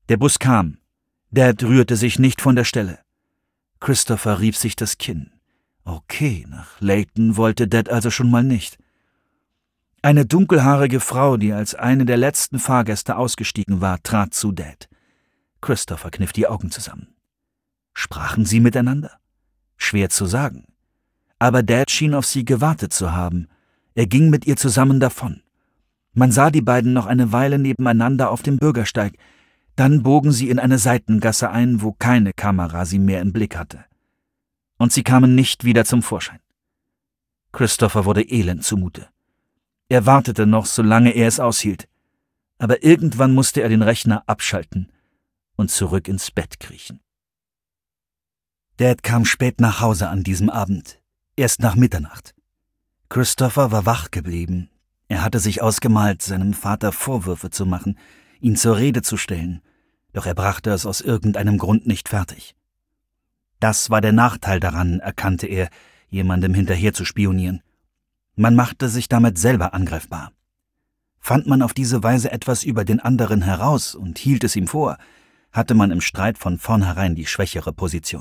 Der Bus kam. Dad rührte sich nicht von der Stelle. Christopher rieb sich das Kinn. Okay, nach Layton wollte Dad also schon mal nicht. Eine dunkelhaarige Frau, die als eine der letzten Fahrgäste ausgestiegen war, trat zu Dad. Christopher kniff die Augen zusammen. Sprachen sie miteinander? Schwer zu sagen. Aber Dad schien auf sie gewartet zu haben. Er ging mit ihr zusammen davon. Man sah die beiden noch eine Weile nebeneinander auf dem Bürgersteig. Dann bogen sie in eine Seitengasse ein, wo keine Kamera sie mehr im Blick hatte. Und sie kamen nicht wieder zum Vorschein. Christopher wurde elend zumute. Er wartete noch, solange er es aushielt. Aber irgendwann musste er den Rechner abschalten und zurück ins Bett kriechen. Dad kam spät nach Hause an diesem Abend, erst nach Mitternacht. Christopher war wach geblieben. Er hatte sich ausgemalt, seinem Vater Vorwürfe zu machen, ihn zur Rede zu stellen, doch er brachte es aus irgendeinem Grund nicht fertig. Das war der Nachteil daran, erkannte er, jemandem hinterher zu spionieren. Man machte sich damit selber angreifbar. Fand man auf diese Weise etwas über den anderen heraus und hielt es ihm vor, hatte man im Streit von vornherein die schwächere Position.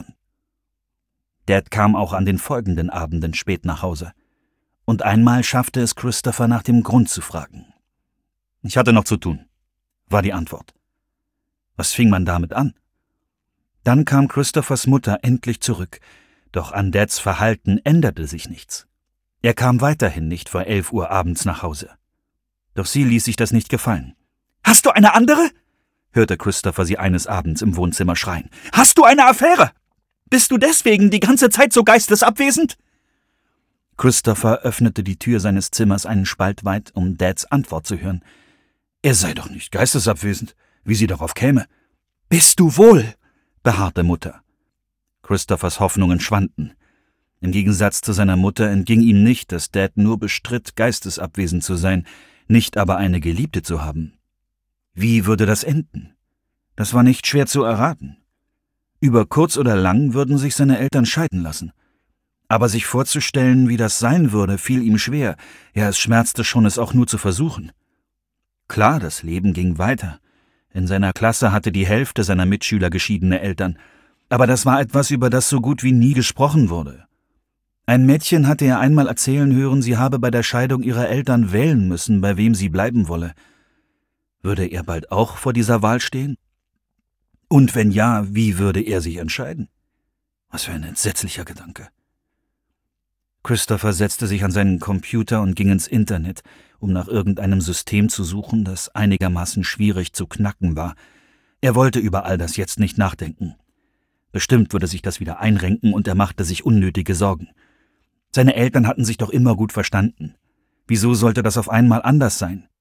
Dad kam auch an den folgenden Abenden spät nach Hause. Und einmal schaffte es Christopher, nach dem Grund zu fragen. »Ich hatte noch zu tun«, war die Antwort. Was fing man damit an? Dann kam Christophers Mutter endlich zurück, doch an Dads Verhalten änderte sich nichts. Er kam weiterhin nicht vor 11 Uhr abends nach Hause. Doch sie ließ sich das nicht gefallen. »Hast du eine andere?« hörte Christopher sie eines Abends im Wohnzimmer schreien. »Hast du eine Affäre? Bist du deswegen die ganze Zeit so geistesabwesend?« Christopher öffnete die Tür seines Zimmers einen Spalt weit, um Dads Antwort zu hören. Er sei doch nicht geistesabwesend, wie sie darauf käme. »Bist du wohl?« beharrte Mutter. Christophers Hoffnungen schwanden. Im Gegensatz zu seiner Mutter entging ihm nicht, dass Dad nur bestritt, geistesabwesend zu sein, nicht aber eine Geliebte zu haben. Wie würde das enden? Das war nicht schwer zu erraten. Über kurz oder lang würden sich seine Eltern scheiden lassen. Aber sich vorzustellen, wie das sein würde, fiel ihm schwer, ja, es schmerzte schon, es auch nur zu versuchen. Klar, das Leben ging weiter. In seiner Klasse hatte die Hälfte seiner Mitschüler geschiedene Eltern, aber das war etwas, über das so gut wie nie gesprochen wurde. Ein Mädchen hatte er einmal erzählen hören, sie habe bei der Scheidung ihrer Eltern wählen müssen, bei wem sie bleiben wolle. Würde er bald auch vor dieser Wahl stehen? Und wenn ja, wie würde er sich entscheiden? Was für ein entsetzlicher Gedanke. Christopher setzte sich an seinen Computer und ging ins Internet, um nach irgendeinem System zu suchen, das einigermaßen schwierig zu knacken war. Er wollte über all das jetzt nicht nachdenken. Bestimmt würde sich das wieder einrenken und er machte sich unnötige Sorgen. Seine Eltern hatten sich doch immer gut verstanden. Wieso sollte das auf einmal anders sein?